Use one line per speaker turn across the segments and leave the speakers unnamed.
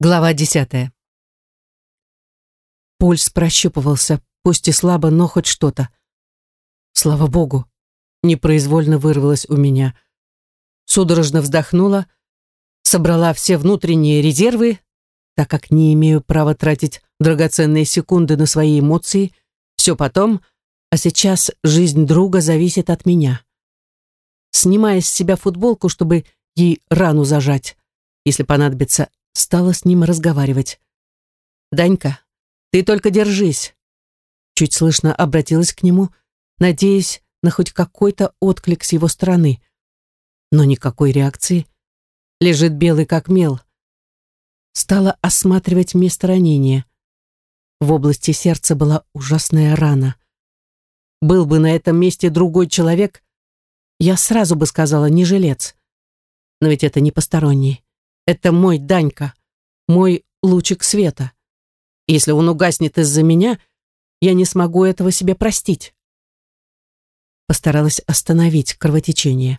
Глава 10. Пульс прощупывался, пусть и слабо, но хоть что-то. Слава богу, непроизвольно вырвалось у меня. Судорожно вздохнула, собрала все внутренние резервы, так как не имею права тратить драгоценные секунды на свои эмоции, все потом, а сейчас жизнь друга зависит от меня. Снимая с себя футболку, чтобы ей рану зажать, если понадобится, стала с ним разговаривать. «Данька, ты только держись!» Чуть слышно обратилась к нему, надеясь на хоть какой-то отклик с его стороны. Но никакой реакции. Лежит белый как мел. Стала осматривать место ранения. В области сердца была ужасная рана. Был бы на этом месте другой человек, я сразу бы сказала, не жилец. Но ведь это не посторонний. Это мой Данька, мой лучик света. Если он угаснет из-за меня, я не смогу этого себе простить. Постаралась остановить кровотечение.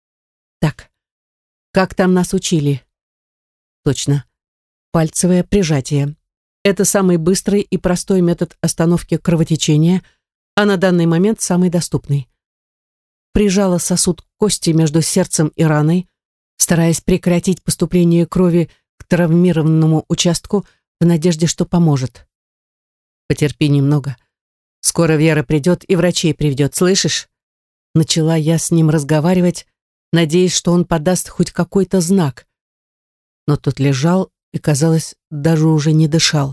Так, как там нас учили? Точно. Пальцевое прижатие. Это самый быстрый и простой метод остановки кровотечения, а на данный момент самый доступный. Прижала сосуд кости между сердцем и раной, стараясь прекратить поступление крови к травмированному участку в надежде, что поможет. «Потерпи немного. Скоро Вера придет и врачей приведет, слышишь?» Начала я с ним разговаривать, надеясь, что он подаст хоть какой-то знак. Но тот лежал и, казалось, даже уже не дышал.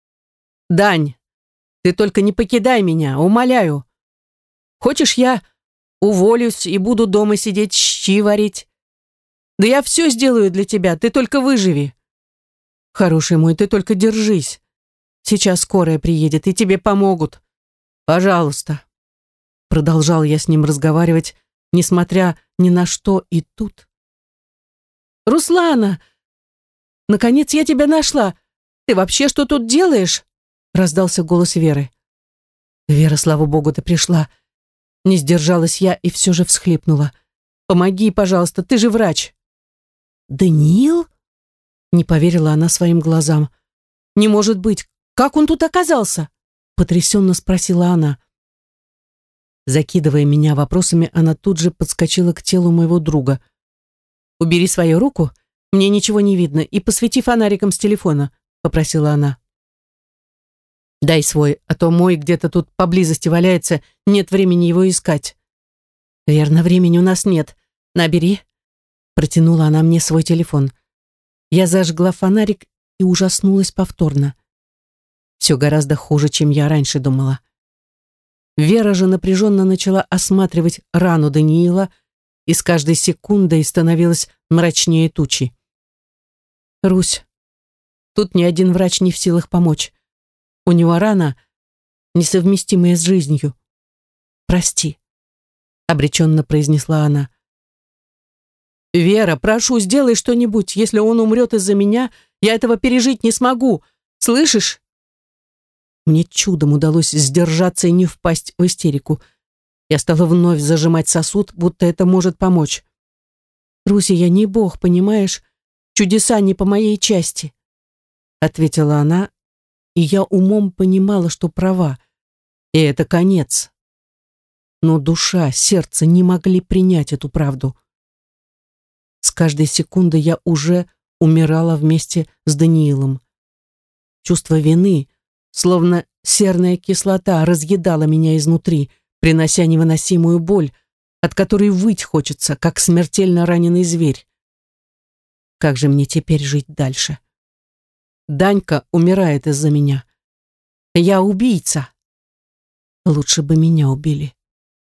«Дань, ты только не покидай меня, умоляю. Хочешь, я уволюсь и буду дома сидеть, щи варить? Да я все сделаю для тебя, ты только выживи. Хороший мой, ты только держись. Сейчас скорая приедет, и тебе помогут. Пожалуйста». Продолжал я с ним разговаривать, несмотря ни на что, и тут. «Руслана, наконец я тебя нашла. Ты вообще что тут делаешь?» Раздался голос Веры. «Вера, слава богу, ты пришла». Не сдержалась я и все же всхлипнула. «Помоги, пожалуйста, ты же врач». «Даниил?» Не поверила она своим глазам. «Не может быть! Как он тут оказался?» Потрясенно спросила она. Закидывая меня вопросами, она тут же подскочила к телу моего друга. «Убери свою руку, мне ничего не видно, и посвети фонариком с телефона», попросила она. «Дай свой, а то мой где-то тут поблизости валяется, нет времени его искать». «Верно, времени у нас нет. Набери». Протянула она мне свой телефон. Я зажгла фонарик и ужаснулась повторно. Все гораздо хуже, чем я раньше думала. Вера же напряженно начала осматривать рану Даниила, и с каждой секундой становилась мрачнее тучи. «Русь, тут ни один врач не в силах помочь. У него рана, несовместимая с жизнью. Прости», — обреченно произнесла она. «Вера, прошу, сделай что-нибудь. Если он умрет из-за меня, я этого пережить не смогу. Слышишь?» Мне чудом удалось сдержаться и не впасть в истерику. Я стала вновь зажимать сосуд, будто это может помочь. «Руся, я не бог, понимаешь? Чудеса не по моей части», — ответила она, и я умом понимала, что права. И это конец. Но душа, сердце не могли принять эту правду. С каждой секундой я уже умирала вместе с Даниилом. Чувство вины, словно серная кислота, разъедало меня изнутри, принося невыносимую боль, от которой выть хочется, как смертельно раненый зверь. Как же мне теперь жить дальше? Данька умирает из-за меня. Я убийца. Лучше бы меня убили.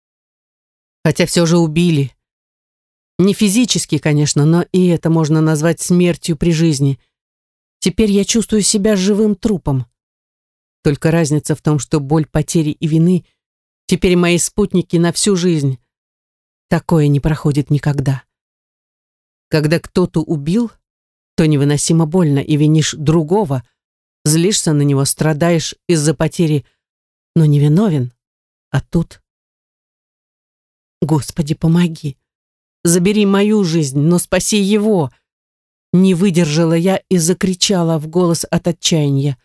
Хотя все же убили. Не физически, конечно, но и это можно назвать смертью при жизни. Теперь я чувствую себя живым трупом. Только разница в том, что боль потери и вины теперь мои спутники на всю жизнь. Такое не проходит никогда. Когда кто-то убил, то невыносимо больно, и винишь другого, злишься на него, страдаешь из-за потери, но не виновен. А тут... Господи, помоги. Забери мою жизнь, но спаси его. Не выдержала я и закричала в голос от отчаяния.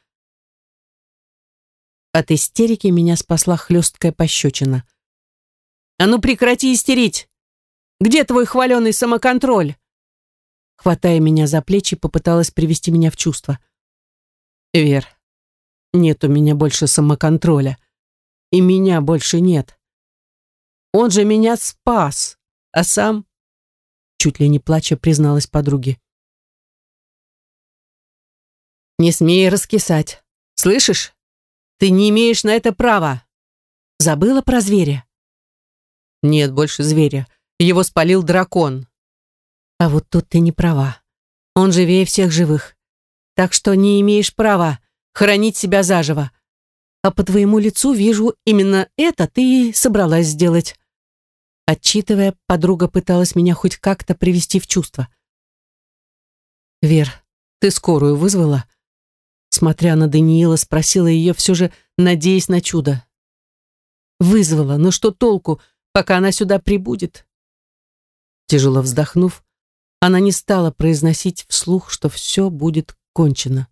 От истерики меня спасла хлесткая пощечина. «А ну прекрати истерить! Где твой хваленый самоконтроль?» Хватая меня за плечи, попыталась привести меня в чувство. «Вер, нет у меня больше самоконтроля. И меня больше нет. Он же меня спас, а сам...» Чуть ли не плача призналась подруге. «Не смей раскисать. Слышишь? Ты не имеешь на это права. Забыла про зверя?» «Нет больше зверя. Его спалил дракон». «А вот тут ты не права. Он живее всех живых. Так что не имеешь права хоронить себя заживо. А по твоему лицу вижу, именно это ты и собралась сделать». Отчитывая, подруга пыталась меня хоть как-то привести в чувство. «Вер, ты скорую вызвала?» Смотря на Даниила, спросила ее, все же надеясь на чудо. «Вызвала, но что толку, пока она сюда прибудет?» Тяжело вздохнув, она не стала произносить вслух, что все будет кончено.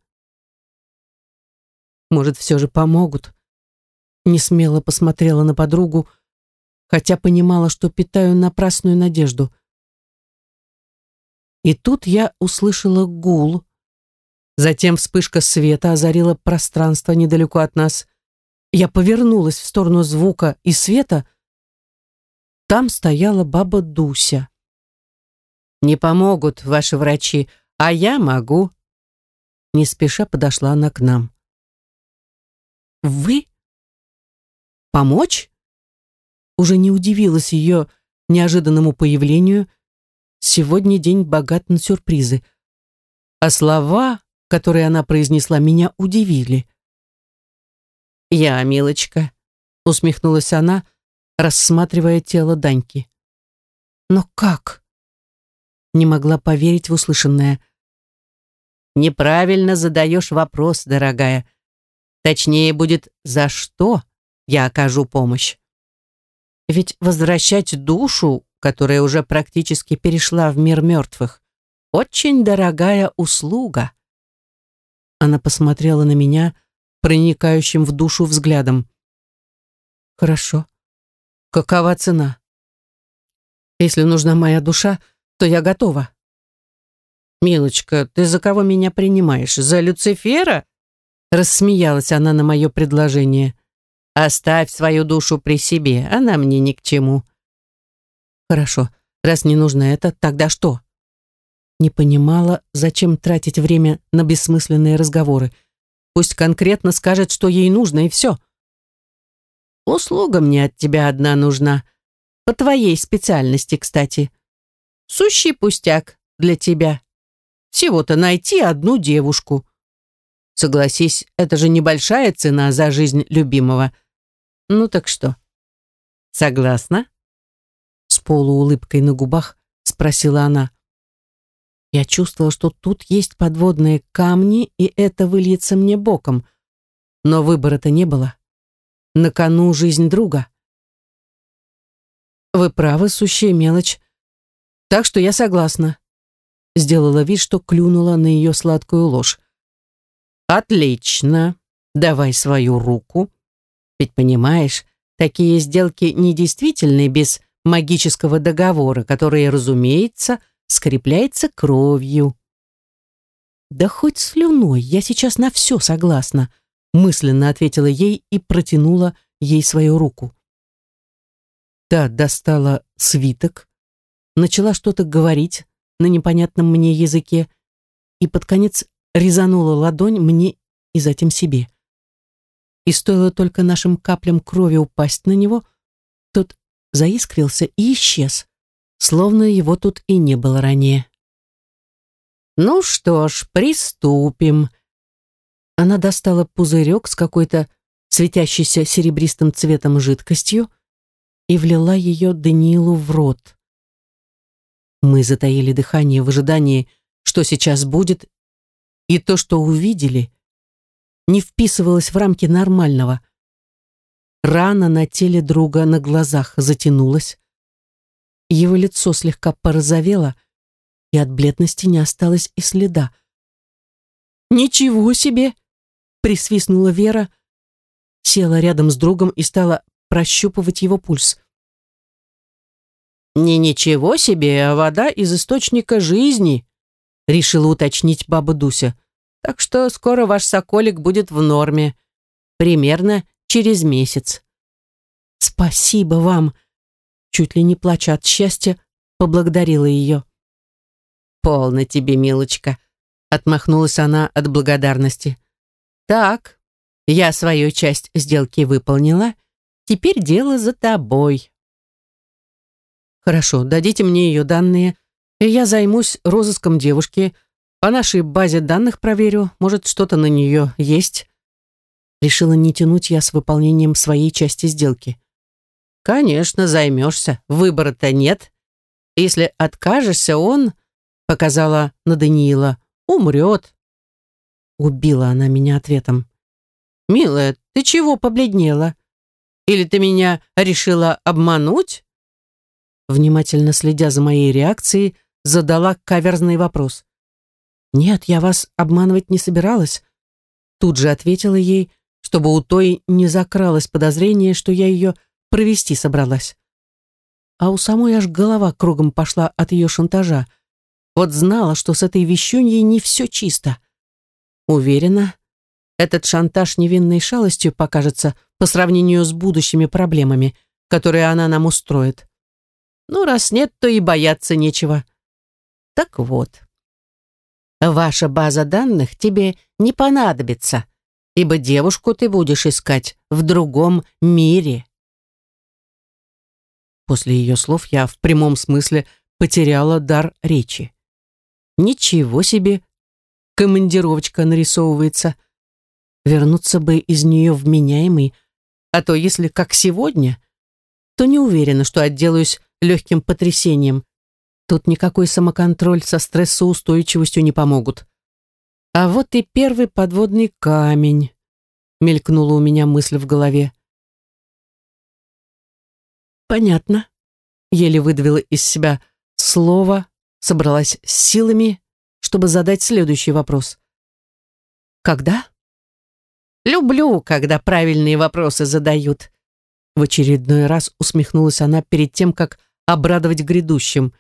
«Может, все же помогут?» Несмело посмотрела на подругу, хотя понимала, что питаю напрасную надежду. И тут я услышала гул. Затем вспышка света озарила пространство недалеко от нас. Я повернулась в сторону звука и света. Там стояла баба Дуся. «Не помогут ваши врачи, а я могу». Не спеша подошла она к нам. «Вы? Помочь?» Уже не удивилась ее неожиданному появлению. Сегодня день богат на сюрпризы. А слова, которые она произнесла, меня удивили. «Я, милочка», — усмехнулась она, рассматривая тело Даньки. «Но как?» Не могла поверить в услышанное. «Неправильно задаешь вопрос, дорогая. Точнее будет, за что я окажу помощь. Ведь возвращать душу, которая уже практически перешла в мир мертвых, очень дорогая услуга». Она посмотрела на меня проникающим в душу взглядом. «Хорошо. Какова цена? Если нужна моя душа, то я готова». «Милочка, ты за кого меня принимаешь? За Люцифера?» Рассмеялась она на мое предложение. «Оставь свою душу при себе, она мне ни к чему». «Хорошо, раз не нужно это, тогда что?» Не понимала, зачем тратить время на бессмысленные разговоры. Пусть конкретно скажет, что ей нужно, и все. «Услуга мне от тебя одна нужна. По твоей специальности, кстати. Сущий пустяк для тебя. Всего-то найти одну девушку. Согласись, это же небольшая цена за жизнь любимого. Ну так что, согласна?» С полуулыбкой на губах спросила она. Я чувствовала, что тут есть подводные камни, и это выльется мне боком. Но выбора-то не было. На кону жизнь друга. «Вы правы, сущая мелочь. Так что я согласна». Сделала вид, что клюнула на ее сладкую ложь. «Отлично. Давай свою руку. Ведь понимаешь, такие сделки недействительны без магического договора, который, разумеется, скрепляется кровью». «Да хоть слюной, я сейчас на все согласна», мысленно ответила ей и протянула ей свою руку. Та достала свиток, начала что-то говорить на непонятном мне языке и под конец резанула ладонь мне и затем себе. И стоило только нашим каплям крови упасть на него, тот заискрился и исчез, словно его тут и не было ранее. «Ну что ж, приступим». Она достала пузырек с какой-то светящейся серебристым цветом жидкостью и влила ее Даниилу в рот. Мы затаили дыхание в ожидании, что сейчас будет, и то, что увидели, не вписывалось в рамки нормального. Рана на теле друга на глазах затянулась, его лицо слегка порозовело, и от бледности не осталось и следа. «Ничего себе!» — присвистнула Вера, села рядом с другом и стала прощупывать его пульс. «Не ничего себе, а вода из источника жизни», — решила уточнить баба Дуся. «Так что скоро ваш соколик будет в норме. Примерно через месяц». «Спасибо вам!» — чуть ли не плача от счастья, поблагодарила ее. «Полно тебе, милочка», — отмахнулась она от благодарности. «Так, я свою часть сделки выполнила. Теперь дело за тобой». «Хорошо, дадите мне ее данные, и я займусь розыском девушки. По нашей базе данных проверю, может, что-то на нее есть». Решила не тянуть я с выполнением своей части сделки. «Конечно, займешься, выбора-то нет. Если откажешься, он, — показала на Даниила, — умрет». Убила она меня ответом. «Милая, ты чего побледнела? Или ты меня решила обмануть?» Внимательно следя за моей реакцией, задала каверзный вопрос. «Нет, я вас обманывать не собиралась». Тут же ответила ей, чтобы у той не закралось подозрение, что я ее провести собралась. А у самой аж голова кругом пошла от ее шантажа. Вот знала, что с этой вещуньей не все чисто. Уверена, этот шантаж невинной шалостью покажется по сравнению с будущими проблемами, которые она нам устроит. Ну, раз нет, то и бояться нечего. Так вот, ваша база данных тебе не понадобится, ибо девушку ты будешь искать в другом мире. После ее слов я в прямом смысле потеряла дар речи. Ничего себе, командировочка нарисовывается. Вернуться бы из нее вменяемый, а то если как сегодня, то не уверена, что отделаюсь легким потрясением. Тут никакой самоконтроль со стрессоустойчивостью не помогут. А вот и первый подводный камень, мелькнула у меня мысль в голове. «Понятно», — еле выдавила из себя слово, собралась с силами, чтобы задать следующий вопрос. «Когда?» «Люблю, когда правильные вопросы задают», — в очередной раз усмехнулась она перед тем, как обрадовать грядущим.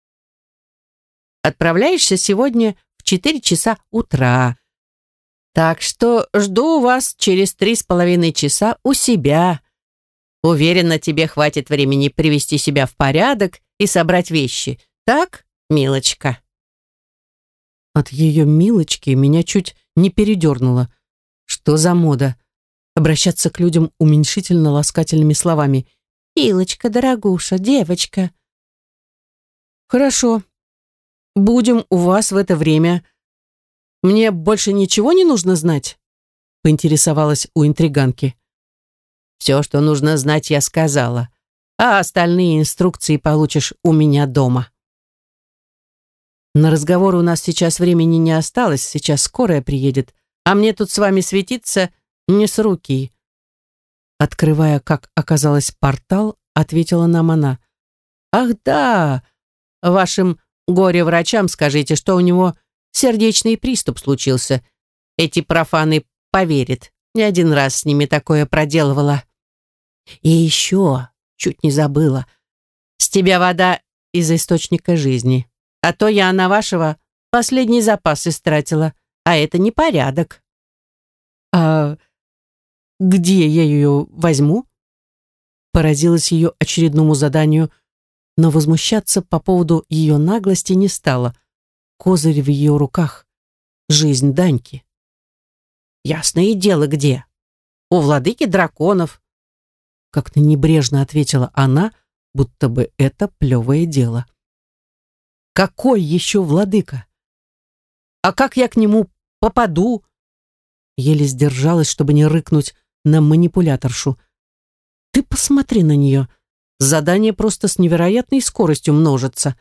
«Отправляешься сегодня в 4 часа утра, так что жду вас через 3,5 часа у себя. Уверена, тебе хватит времени привести себя в порядок и собрать вещи. Так, милочка?» От ее милочки меня чуть не передернуло. Что за мода? Обращаться к людям уменьшительно-ласкательными словами. «Милочка, дорогуша, девочка». «Хорошо. Будем у вас в это время. Мне больше ничего не нужно знать?» Поинтересовалась у интриганки. «Все, что нужно знать, я сказала, а остальные инструкции получишь у меня дома». «На разговор у нас сейчас времени не осталось, сейчас скорая приедет, а мне тут с вами светиться не с руки». Открывая, как оказалось, портал, ответила нам она. «Ах да, вашим горе-врачам скажите, что у него сердечный приступ случился. Эти профаны поверят, не один раз с ними такое проделывала. И еще, чуть не забыла, с тебя вода из источника жизни, а то я на вашего последний запас истратила, а это непорядок». «А где я ее возьму?» Поразилась ее очередному заданию, но возмущаться по поводу ее наглости не стала. Козырь в ее руках. Жизнь Даньки. «Ясное дело, где? У владыки драконов», — как-то небрежно ответила она, будто бы это плевое дело. «Какой еще владыка? А как я к нему попаду?» Еле сдержалась, чтобы не рыкнуть на манипуляторшу. «Ты посмотри на нее. Задание просто с невероятной скоростью множится».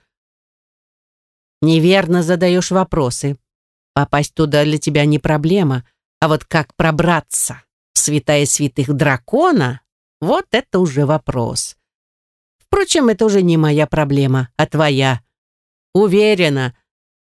«Неверно задаешь вопросы. Попасть туда для тебя не проблема, а вот как пробраться в святая святых дракона, вот это уже вопрос. Впрочем, это уже не моя проблема, а твоя. Уверена,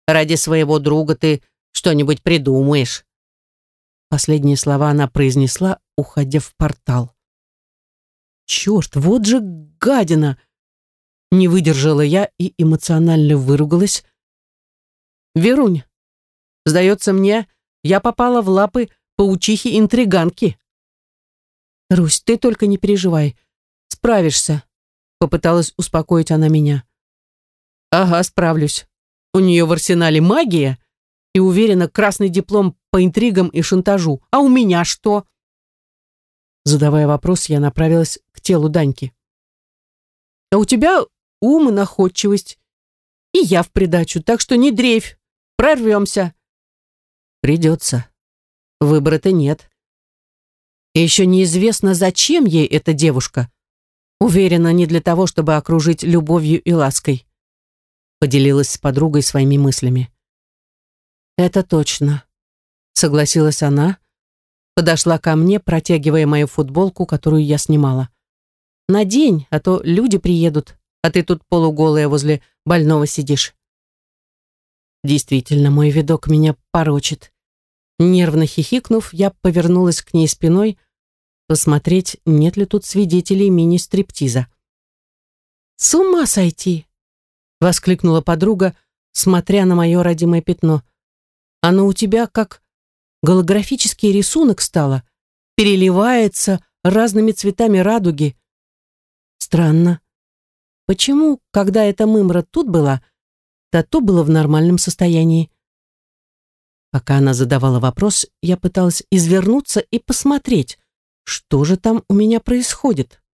Ради своего друга ты что-нибудь придумаешь». Последние слова она произнесла, уходя в портал. «Черт, вот же гадина!» Не выдержала я и эмоционально выругалась. «Верунь, сдается мне, я попала в лапы паучихи-интриганки». «Русь, ты только не переживай, справишься», попыталась успокоить она меня. «Ага, справлюсь. У нее в арсенале магия и, уверена, красный диплом по интригам и шантажу. А у меня что?» Задавая вопрос, я направилась к телу Даньки. «А у тебя ум и находчивость. И я в придачу, так что не дрейфь. Прорвемся». «Придется. Выбора-то нет. И еще неизвестно, зачем ей эта девушка. Уверена, не для того, чтобы окружить любовью и лаской», поделилась с подругой своими мыслями. «Это точно», согласилась она, подошла ко мне, протягивая мою футболку, которую я снимала. «Надень, а то люди приедут, а ты тут полуголая возле больного сидишь». Действительно, мой видок меня порочит. Нервно хихикнув, я повернулась к ней спиной, посмотреть, нет ли тут свидетелей мини-стриптиза. «С ума сойти!» — воскликнула подруга, смотря на мое родимое пятно. «Оно у тебя как голографический рисунок стало, переливается разными цветами радуги. Странно. Почему, когда эта мымра тут была, тату было в нормальном состоянии?» Пока она задавала вопрос, я пыталась извернуться и посмотреть, что же там у меня происходит.